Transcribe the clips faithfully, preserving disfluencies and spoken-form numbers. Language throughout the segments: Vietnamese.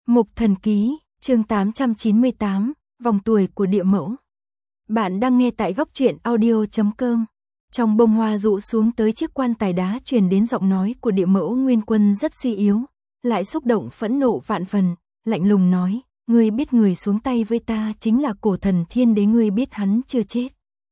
Mục Thần Ký, chương tám trăm chín mươi tám, vòng tuổi của địa mẫu. Bạn đang nghe tại góc truyện audio chấm com. Trong bông hoa rũ xuống tới chiếc quan tài đá truyền đến giọng nói của địa mẫu Nguyên Quân rất suy yếu, lại xúc động phẫn nộ vạn phần, lạnh lùng nói, ngươi biết người xuống tay với ta chính là Cổ Thần Thiên Đế, ngươi biết hắn chưa chết.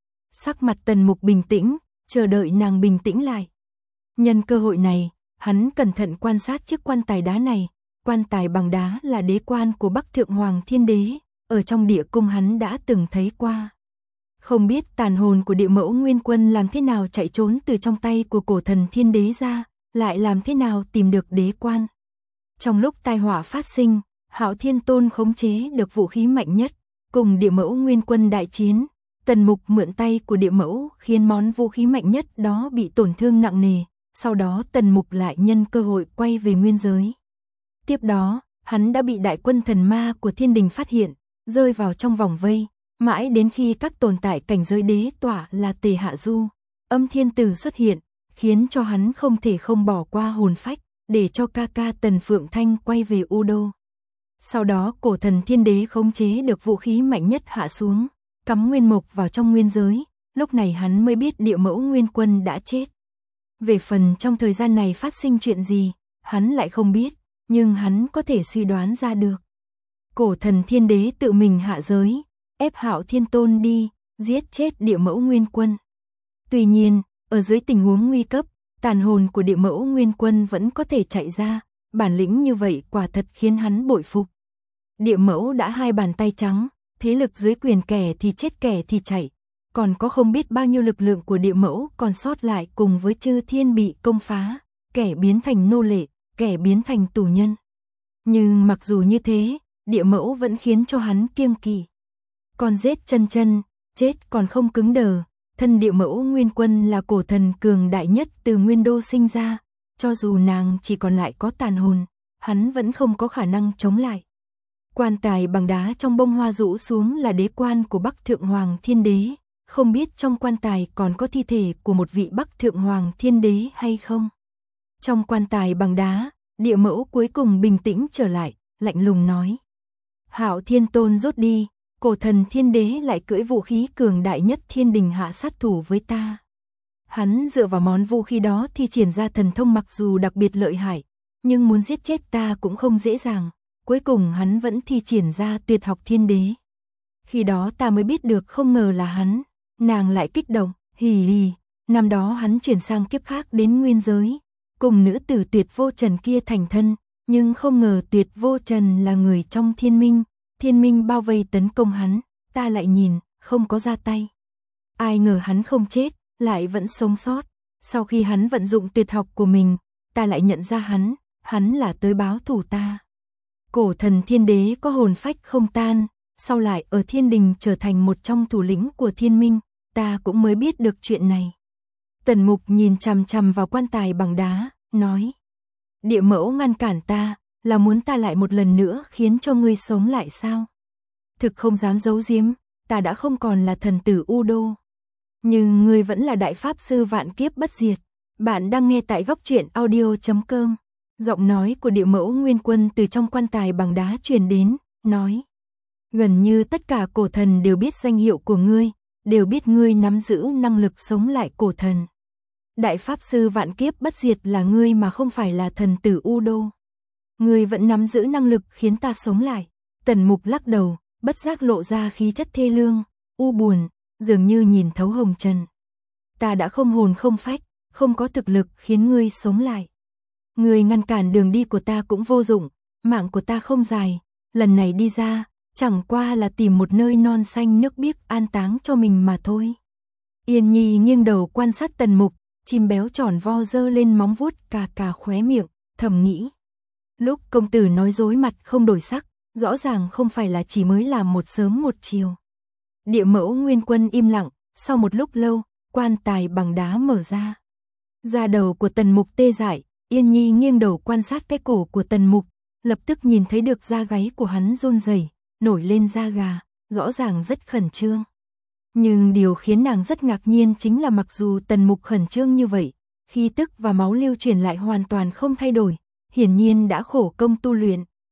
Sắc mặt Tần Mục bình tĩnh, chờ đợi nàng bình tĩnh lại. Nhân cơ hội này, hắn cẩn thận quan sát chiếc quan tài đá này. Quan tài bằng đá là đế quan của Bắc Thượng Hoàng Thiên Đế, ở trong địa cung hắn đã từng thấy qua. Không biết tàn hồn của địa mẫu Nguyên Quân làm thế nào chạy trốn từ trong tay của Cổ Thần Thiên Đế ra, lại làm thế nào tìm được đế quan. Trong lúc tai họa phát sinh, Hạo Thiên Tôn khống chế được vũ khí mạnh nhất, cùng địa mẫu Nguyên Quân đại chiến. Tần Mục mượn tay của địa mẫu khiến món vũ khí mạnh nhất đó bị tổn thương nặng nề, sau đó Tần Mục lại nhân cơ hội quay về nguyên giới. Tiếp đó, hắn đã bị đại quân thần ma của thiên đình phát hiện, rơi vào trong vòng vây, mãi đến khi các tồn tại cảnh giới đế tỏa là Tề Hạ Du, Âm Thiên Tử xuất hiện, khiến cho hắn không thể không bỏ qua hồn phách, để cho ca ca Tần Phượng Thanh quay về U Đô. Sau đó Cổ Thần Thiên Đế khống chế được vũ khí mạnh nhất hạ xuống, cắm nguyên mộc vào trong nguyên giới, lúc này hắn mới biết địa mẫu Nguyên Quân đã chết. Về phần trong thời gian này phát sinh chuyện gì, hắn lại không biết. Nhưng hắn có thể suy đoán ra được. Cổ Thần Thiên Đế tự mình hạ giới, ép Hạo Thiên Tôn đi, giết chết địa mẫu Nguyên Quân. Tuy nhiên, ở dưới tình huống nguy cấp, tàn hồn của địa mẫu Nguyên Quân vẫn có thể chạy ra, bản lĩnh như vậy quả thật khiến hắn bội phục. Địa mẫu đã hai bàn tay trắng, thế lực dưới quyền kẻ thì chết kẻ thì chạy, còn có không biết bao nhiêu lực lượng của địa mẫu còn sót lại cùng với chư thiên bị công phá, kẻ biến thành nô lệ, kẻ biến thành tù nhân. Nhưng mặc dù như thế, địa mẫu vẫn khiến cho hắn kiêng kỵ. Còn giết chân chân, chết còn không cứng đờ, thân địa mẫu Nguyên Quân là cổ thần cường đại nhất từ Nguyên Đô sinh ra, cho dù nàng chỉ còn lại có tàn hồn, hắn vẫn không có khả năng chống lại. Quan tài bằng đá trong bông hoa rũ xuống là đế quan của Bắc Thượng Hoàng Thiên Đế, không biết trong quan tài còn có thi thể của một vị Bắc Thượng Hoàng Thiên Đế hay không. Trong quan tài bằng đá, địa mẫu cuối cùng bình tĩnh trở lại, lạnh lùng nói. Hạo Thiên Tôn rút đi, Cổ Thần Thiên Đế lại cưỡi vũ khí cường đại nhất thiên đình hạ sát thủ với ta. Hắn dựa vào món vũ khí đó thi triển ra thần thông mặc dù đặc biệt lợi hại, nhưng muốn giết chết ta cũng không dễ dàng, cuối cùng hắn vẫn thi triển ra tuyệt học thiên đế. Khi đó ta mới biết được không ngờ là hắn, nàng lại kích động, hì hì, năm đó hắn chuyển sang kiếp khác đến nguyên giới. Cùng nữ tử Tuyệt Vô Trần kia thành thân, nhưng không ngờ Tuyệt Vô Trần là người trong thiên minh, thiên minh bao vây tấn công hắn, ta lại nhìn, không có ra tay. Ai ngờ hắn không chết, lại vẫn sống sót, sau khi hắn vận dụng tuyệt học của mình, ta lại nhận ra hắn, hắn là tới báo thù ta. Cổ Thần Thiên Đế có hồn phách không tan, sau lại ở thiên đình trở thành một trong thủ lĩnh của thiên minh, ta cũng mới biết được chuyện này. Tần Mục nhìn chằm chằm vào quan tài bằng đá, nói. Địa mẫu ngăn cản ta, là muốn ta lại một lần nữa khiến cho ngươi sống lại sao? Thực không dám giấu giếm, ta đã không còn là thần tử U Đô. Nhưng ngươi vẫn là đại pháp sư vạn kiếp bất diệt. Bạn đang nghe tại góc truyện audio chấm com. Giọng nói của địa mẫu Nguyên Quân từ trong quan tài bằng đá truyền đến, nói. Gần như tất cả cổ thần đều biết danh hiệu của ngươi, đều biết ngươi nắm giữ năng lực sống lại cổ thần. Đại pháp sư vạn kiếp bất diệt là ngươi mà không phải là thần tử U Đô. Ngươi vẫn nắm giữ năng lực khiến ta sống lại. Tần Mục lắc đầu, bất giác lộ ra khí chất thê lương, u buồn, dường như nhìn thấu hồng trần. Ta đã không hồn không phách, không có thực lực khiến ngươi sống lại. Ngươi ngăn cản đường đi của ta cũng vô dụng, mạng của ta không dài, lần này đi ra, chẳng qua là tìm một nơi non xanh nước biếc an táng cho mình mà thôi. Yên Nhi nghiêng đầu quan sát Tần Mục, chim béo tròn vo dơ lên móng vuốt cà cà khóe miệng, thầm nghĩ. Lúc công tử nói dối mặt không đổi sắc, rõ ràng không phải là chỉ mới làm một sớm một chiều. Địa mẫu Nguyên Quân im lặng, sau một lúc lâu, quan tài bằng đá mở ra. Da đầu của Tần Mục tê dại, Yên Nhi nghiêng đầu quan sát cái cổ của Tần Mục, lập tức nhìn thấy được da gáy của hắn run rẩy, nổi lên da gà, rõ ràng rất khẩn trương. Nhưng điều khiến nàng rất ngạc nhiên chính là mặc dù Tần Mục khẩn trương như vậy, khí tức và máu lưu truyền lại hoàn toàn không thay đổi, hiển nhiên đã khổ công tu luyện,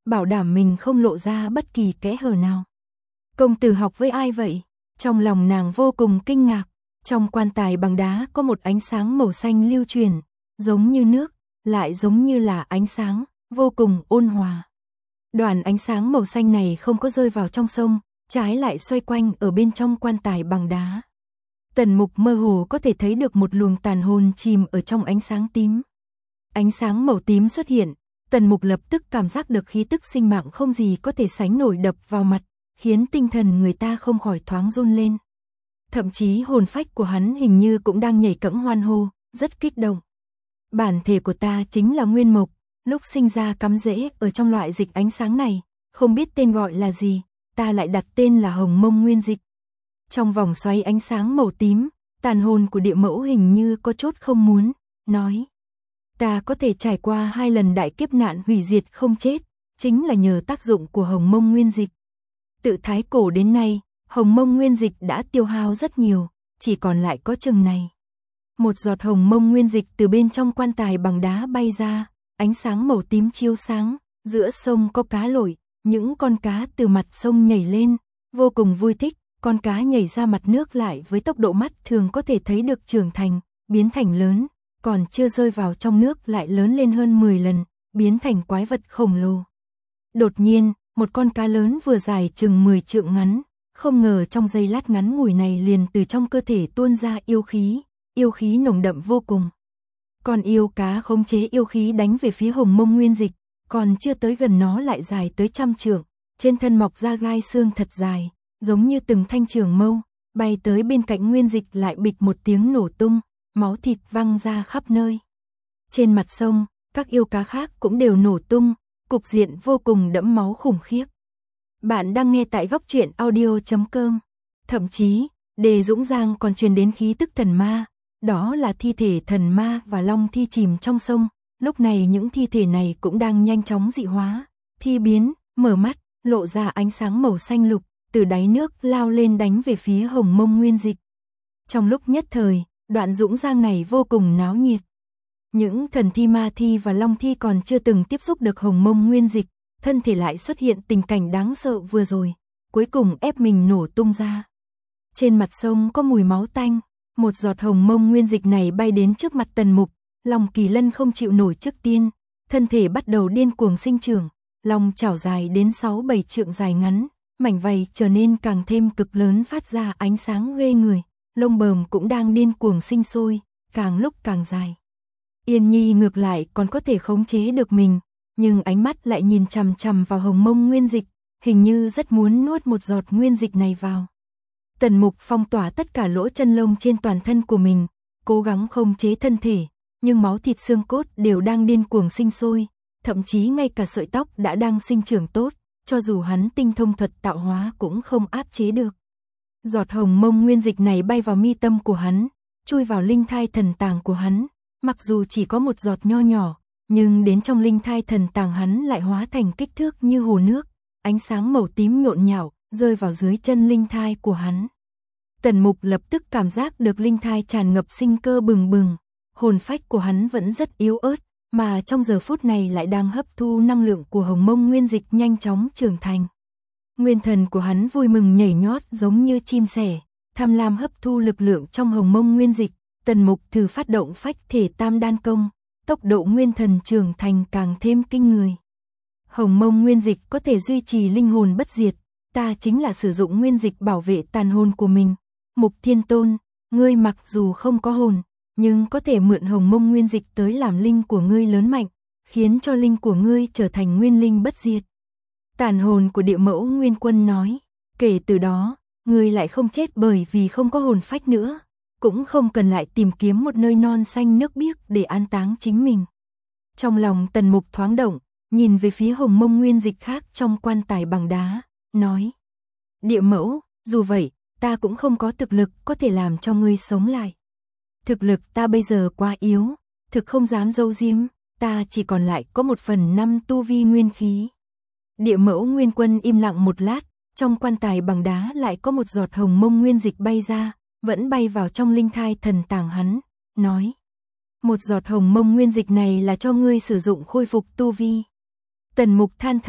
bảo đảm mình không lộ ra bất kỳ kẽ hở nào. Công tử học với ai vậy? Trong lòng nàng vô cùng kinh ngạc, trong quan tài bằng đá có một ánh sáng màu xanh lưu truyền, giống như nước, lại giống như là ánh sáng, vô cùng ôn hòa. Đoàn ánh sáng màu xanh này không có rơi vào trong sông, trái lại xoay quanh ở bên trong quan tài bằng đá. Tần Mục mơ hồ có thể thấy được một luồng tàn hồn chìm ở trong ánh sáng tím. Ánh sáng màu tím xuất hiện, Tần Mục lập tức cảm giác được khí tức sinh mạng không gì có thể sánh nổi đập vào mặt, khiến tinh thần người ta không khỏi thoáng run lên. Thậm chí hồn phách của hắn hình như cũng đang nhảy cẫng hoan hô, rất kích động. Bản thể của ta chính là Nguyên Mộc, lúc sinh ra cắm rễ ở trong loại dịch ánh sáng này, không biết tên gọi là gì, ta lại đặt tên là Hồng Mông Nguyên Dịch. Trong vòng xoáy ánh sáng màu tím, tàn hồn của Địa Mẫu hình như có chút không muốn, nói: ta có thể trải qua hai lần đại kiếp nạn hủy diệt không chết, chính là nhờ tác dụng của Hồng Mông Nguyên Dịch. Tự thái cổ đến nay, Hồng Mông Nguyên Dịch đã tiêu hao rất nhiều, chỉ còn lại có chừng này. Một giọt Hồng Mông Nguyên Dịch từ bên trong quan tài bằng đá bay ra, ánh sáng màu tím chiếu sáng, giữa sông có cá lội, những con cá từ mặt sông nhảy lên, vô cùng vui thích, con cá nhảy ra mặt nước lại với tốc độ mắt thường có thể thấy được trưởng thành, biến thành lớn, còn chưa rơi vào trong nước lại lớn lên hơn mười lần, biến thành quái vật khổng lồ. Đột nhiên, một con cá lớn vừa dài chừng mười trượng ngắn, không ngờ trong giây lát ngắn ngủi này liền từ trong cơ thể tuôn ra yêu khí, yêu khí nồng đậm vô cùng. Con yêu cá khống chế yêu khí đánh về phía Hồng Mông Nguyên Dịch, còn chưa tới gần nó lại dài tới trăm trượng, trên thân mọc ra gai xương thật dài, giống như từng thanh trường mâu, bay tới bên cạnh Nguyên Dịch lại bịch một tiếng nổ tung, máu thịt văng ra khắp nơi. Trên mặt sông, các yêu cá khác cũng đều nổ tung, cục diện vô cùng đẫm máu khủng khiếp. Bạn đang nghe tại góc truyện audio chấm com. Thậm chí, Đề Dũng Giang còn truyền đến khí tức thần ma, đó là thi thể thần ma và long thi chìm trong sông. Lúc này những thi thể này cũng đang nhanh chóng dị hóa, thi biến, mở mắt, lộ ra ánh sáng màu xanh lục, từ đáy nước lao lên đánh về phía Hồng Mông Nguyên Dịch. Trong lúc nhất thời, đoạn Dũng Giang này vô cùng náo nhiệt. Những thần thi ma thi và long thi còn chưa từng tiếp xúc được Hồng Mông Nguyên Dịch, thân thể lại xuất hiện tình cảnh đáng sợ vừa rồi, cuối cùng ép mình nổ tung ra. Trên mặt sông có mùi máu tanh, một giọt Hồng Mông Nguyên Dịch này bay đến trước mặt Tần Mục, Long Kỳ Lân không chịu nổi trước tiên, thân thể bắt đầu điên cuồng sinh trưởng, long chảo dài đến sáu bảy trượng dài ngắn, mảnh vảy trở nên càng thêm cực lớn phát ra ánh sáng ghê người, lông bờm cũng đang điên cuồng sinh sôi, càng lúc càng dài. Yên Nhi ngược lại còn có thể khống chế được mình, nhưng ánh mắt lại nhìn chằm chằm vào Hồng Mông Nguyên Dịch, hình như rất muốn nuốt một giọt nguyên dịch này vào. Tần Mục phong tỏa tất cả lỗ chân lông trên toàn thân của mình, cố gắng khống chế thân thể, nhưng máu thịt xương cốt đều đang điên cuồng sinh sôi, thậm chí ngay cả sợi tóc đã đang sinh trưởng tốt, cho dù hắn tinh thông thuật tạo hóa cũng không áp chế được. Giọt Hồng Mông Nguyên Dịch này bay vào mi tâm của hắn, chui vào linh thai thần tàng của hắn, mặc dù chỉ có một giọt nho nhỏ, nhưng đến trong linh thai thần tàng hắn lại hóa thành kích thước như hồ nước, ánh sáng màu tím nhộn nhạo, rơi vào dưới chân linh thai của hắn. Tần Mục lập tức cảm giác được linh thai tràn ngập sinh cơ bừng bừng, hồn phách của hắn vẫn rất yếu ớt, mà trong giờ phút này lại đang hấp thu năng lượng của Hồng Mông Nguyên Dịch nhanh chóng trưởng thành. Nguyên thần của hắn vui mừng nhảy nhót giống như chim sẻ, tham lam hấp thu lực lượng trong Hồng Mông Nguyên Dịch. Tần Mục thử phát động phách thể tam đan công, tốc độ nguyên thần trưởng thành càng thêm kinh người. Hồng Mông Nguyên Dịch có thể duy trì linh hồn bất diệt, ta chính là sử dụng nguyên dịch bảo vệ tàn hồn của mình. Mục Thiên Tôn, ngươi mặc dù không có hồn, nhưng có thể mượn Hồng Mông Nguyên Dịch tới làm linh của ngươi lớn mạnh, khiến cho linh của ngươi trở thành nguyên linh bất diệt. Tàn hồn của Địa Mẫu Nguyên Quân nói, kể từ đó, ngươi lại không chết bởi vì không có hồn phách nữa, cũng không cần lại tìm kiếm một nơi non xanh nước biếc để an táng chính mình. Trong lòng Tần Mục thoáng động, nhìn về phía Hồng Mông Nguyên Dịch khác trong quan tài bằng đá, nói: Địa Mẫu, dù vậy, ta cũng không có thực lực có thể làm cho ngươi sống lại. Thực lực ta bây giờ quá yếu, thực không dám giấu giếm, ta chỉ còn lại có một phần năm tu vi nguyên khí. Địa Mẫu Nguyên Quân im lặng một lát, trong quan tài bằng đá lại có một giọt Hồng Mông Nguyên Dịch bay ra, vẫn bay vào trong linh thai thần tàng hắn, nói: Một giọt Hồng Mông Nguyên Dịch này là cho ngươi sử dụng khôi phục tu vi. Tần Mục than thở,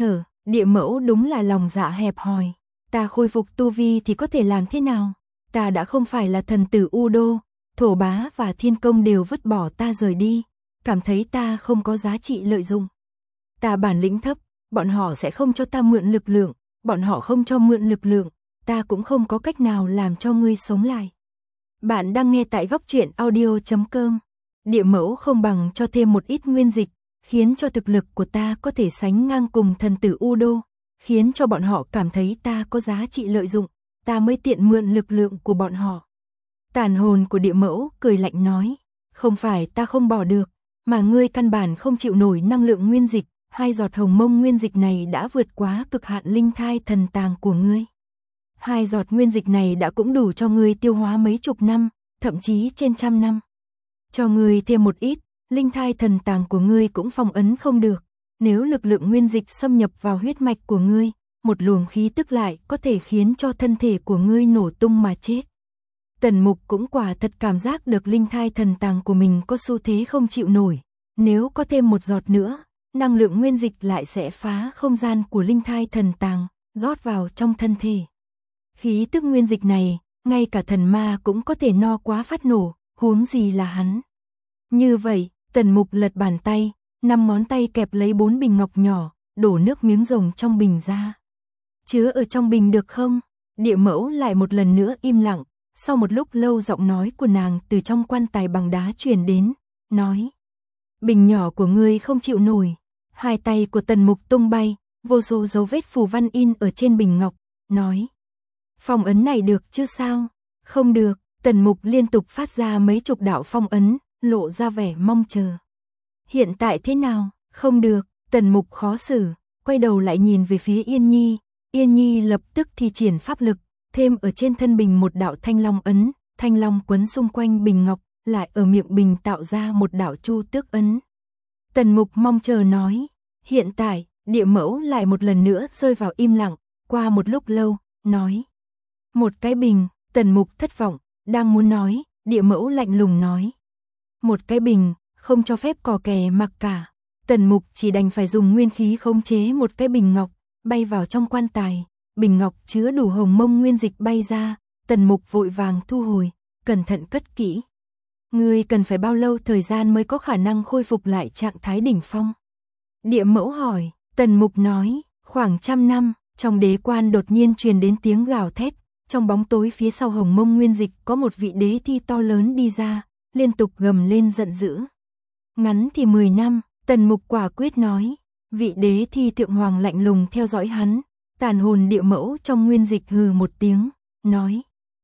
Địa mẫu đúng là lòng dạ hẹp hòi. Ta khôi phục tu vi thì có thể làm thế nào? Ta đã không phải là thần tử U Đô, Thổ Bá và Thiên Công đều vứt bỏ ta rời đi, cảm thấy ta không có giá trị lợi dụng. Ta bản lĩnh thấp, bọn họ sẽ không cho ta mượn lực lượng, bọn họ không cho mượn lực lượng, ta cũng không có cách nào làm cho ngươi sống lại. Bạn đang nghe tại góc truyện audio chấm com. Địa mẫu không bằng cho thêm một ít nguyên dịch, khiến cho thực lực của ta có thể sánh ngang cùng thần tử U Đô, khiến cho bọn họ cảm thấy ta có giá trị lợi dụng, ta mới tiện mượn lực lượng của bọn họ. Tàn hồn của địa mẫu cười lạnh nói, không phải ta không bỏ được, mà ngươi căn bản không chịu nổi năng lượng nguyên dịch, hai giọt hồng mông nguyên dịch này đã vượt quá cực hạn linh thai thần tàng của ngươi. Hai giọt nguyên dịch này đã cũng đủ cho ngươi tiêu hóa mấy chục năm, thậm chí trên trăm năm. Cho ngươi thêm một ít, linh thai thần tàng của ngươi cũng phong ấn không được. Nếu lực lượng nguyên dịch xâm nhập vào huyết mạch của ngươi, một luồng khí tức lại có thể khiến cho thân thể của ngươi nổ tung mà chết. Tần Mục cũng quả thật cảm giác được linh thai thần tàng của mình có xu thế không chịu nổi. Nếu có thêm một giọt nữa, năng lượng nguyên dịch lại sẽ phá không gian của linh thai thần tàng, rót vào trong thân thể. Khí tức nguyên dịch này, ngay cả thần ma cũng có thể no quá phát nổ, huống gì là hắn. Như vậy, Tần Mục lật bàn tay, năm ngón tay kẹp lấy bốn bình ngọc nhỏ, đổ nước miếng rồng trong bình ra. Chứa ở trong bình được không? Địa mẫu lại một lần nữa im lặng, sau một lúc lâu giọng nói của nàng từ trong quan tài bằng đá truyền đến, nói. Bình nhỏ của ngươi không chịu nổi. Hai tay của Tần Mục tung bay, vô số dấu vết phù văn in ở trên bình ngọc, nói. Phong ấn này được chứ sao? Không được, Tần Mục liên tục phát ra mấy chục đạo phong ấn, lộ ra vẻ mong chờ. Hiện tại thế nào? Không được, Tần Mục khó xử, quay đầu lại nhìn về phía Yên Nhi. Yên Nhi lập tức thi triển pháp lực, thêm ở trên thân bình một đạo thanh long ấn, thanh long quấn xung quanh bình ngọc, lại ở miệng bình tạo ra một đạo chu tước ấn. Tần Mục mong chờ nói, hiện tại, địa mẫu lại một lần nữa rơi vào im lặng, qua một lúc lâu, nói. Một cái bình, Tần Mục thất vọng, đang muốn nói, địa mẫu lạnh lùng nói. Một cái bình, không cho phép cò kè mặc cả. Tần Mục chỉ đành phải dùng nguyên khí khống chế một cái bình ngọc, bay vào trong quan tài. Bình ngọc chứa đủ hồng mông nguyên dịch bay ra, Tần Mục vội vàng thu hồi, cẩn thận cất kỹ. Ngươi cần phải bao lâu thời gian mới có khả năng khôi phục lại trạng thái đỉnh phong? Địa mẫu hỏi, Tần Mục nói, khoảng trăm năm. Trong đế quan đột nhiên truyền đến tiếng gào thét, trong bóng tối phía sau hồng mông nguyên dịch có một vị đế thi to lớn đi ra, liên tục gầm lên giận dữ. Ngắn thì mười năm, Tần Mục quả quyết nói, vị đế thi thượng hoàng lạnh lùng theo dõi hắn, tàn hồn địa mẫu trong nguyên dịch hừ một tiếng, nói.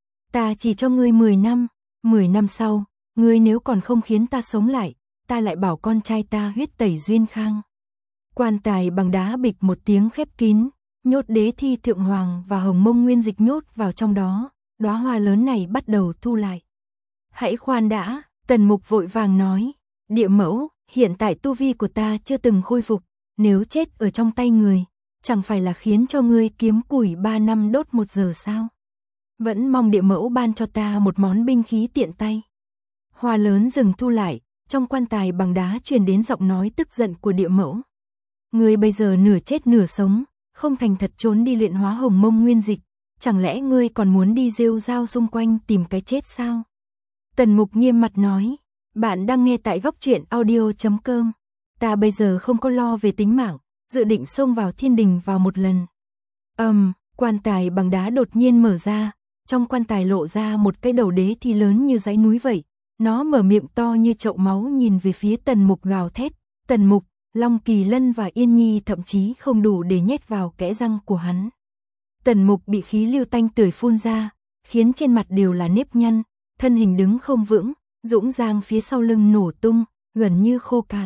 Ta chỉ cho ngươi mười năm, mười năm sau, ngươi nếu còn không khiến ta sống lại, ta lại bảo con trai ta huyết tẩy duyên khang. Quan tài bằng đá bịch một tiếng khép kín, nhốt đế thi thượng hoàng và hồng mông nguyên dịch nhốt vào trong đó, đóa hoa lớn này bắt đầu thu lại. Hãy khoan đã, Tần Mục vội vàng nói, địa mẫu, hiện tại tu vi của ta chưa từng khôi phục, nếu chết ở trong tay người, chẳng phải là khiến cho ngươi kiếm củi ba năm đốt một giờ sao? Vẫn mong địa mẫu ban cho ta một món binh khí tiện tay. Hoa lớn dừng thu lại, trong quan tài bằng đá truyền đến giọng nói tức giận của địa mẫu. Ngươi bây giờ nửa chết nửa sống, không thành thật trốn đi luyện hóa hồng mông nguyên dịch, chẳng lẽ ngươi còn muốn đi rêu rao xung quanh tìm cái chết sao? Tần Mục nghiêm mặt nói, bạn đang nghe tại góc truyện audio chấm com. Ta bây giờ không có lo về tính mạng, dự định xông vào thiên đình vào một lần. Ầm, um, quan tài bằng đá đột nhiên mở ra, trong quan tài lộ ra một cái đầu đế thi lớn như dãy núi vậy, nó mở miệng to như chậu máu nhìn về phía Tần Mục gào thét. Tần Mục, Long Kỳ Lân và Yên Nhi thậm chí không đủ để nhét vào kẽ răng của hắn. Tần Mục bị khí lưu tanh tưởi phun ra, khiến trên mặt đều là nếp nhăn, thân hình đứng không vững, dũng dang phía sau lưng nổ tung, gần như khô cạn.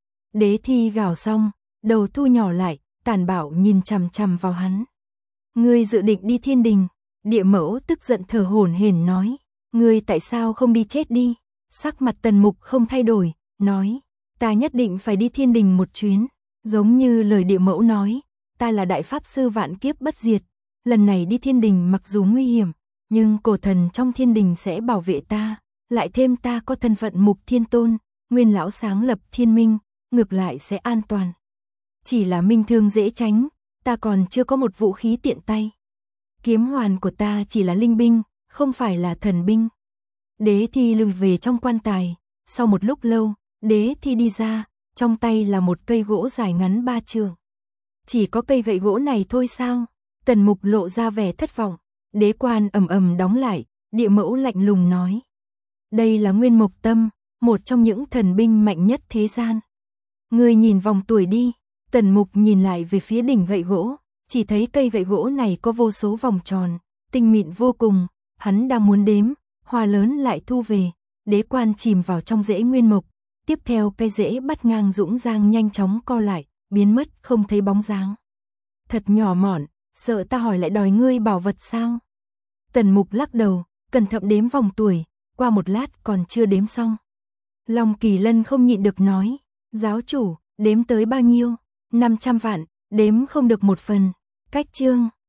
Đế thi gào xong, đầu thu nhỏ lại, tàn bạo nhìn chằm chằm vào hắn. Ngươi dự định đi thiên đình? Địa mẫu tức giận thở hổn hển nói. Ngươi tại sao không đi chết đi? Sắc mặt Tần Mục không thay đổi, nói. Ta nhất định phải đi thiên đình một chuyến. Giống như lời địa mẫu nói, ta là đại pháp sư vạn kiếp bất diệt. Lần này đi thiên đình mặc dù nguy hiểm, nhưng cổ thần trong thiên đình sẽ bảo vệ ta. Lại thêm ta có thân phận Mục Thiên Tôn, nguyên lão sáng lập thiên minh, ngược lại sẽ an toàn. Chỉ là minh thương dễ tránh, ta còn chưa có một vũ khí tiện tay. Kiếm hoàn của ta chỉ là linh binh, không phải là thần binh. Đế Thi lùi về trong quan tài, sau một lúc lâu, Đế Thi đi ra, trong tay là một cây gỗ dài ngắn ba trượng. Chỉ có cây gậy gỗ này thôi sao? Tần Mục lộ ra vẻ thất vọng. Đế quan ầm ầm đóng lại, Địa Mẫu lạnh lùng nói. Đây là Nguyên Mộc Tâm, một trong những thần binh mạnh nhất thế gian. Ngươi nhìn vòng tuổi đi. Tần Mục nhìn lại về phía đỉnh gậy gỗ, chỉ thấy cây gậy gỗ này có vô số vòng tròn, tinh mịn vô cùng. Hắn đang muốn đếm, hoa lớn lại thu về. Đế quan chìm vào trong rễ nguyên mộc. Tiếp theo cây rễ bắt ngang dũng giang nhanh chóng co lại, biến mất không thấy bóng dáng. Thật nhỏ mọn, sợ ta hỏi lại đòi ngươi bảo vật sao? Tần Mục lắc đầu, cẩn thận đếm vòng tuổi, qua một lát còn chưa đếm xong. Long Kỳ Lân không nhịn được nói, giáo chủ, đếm tới bao nhiêu? năm trăm vạn, đếm không được một phần. Cách chương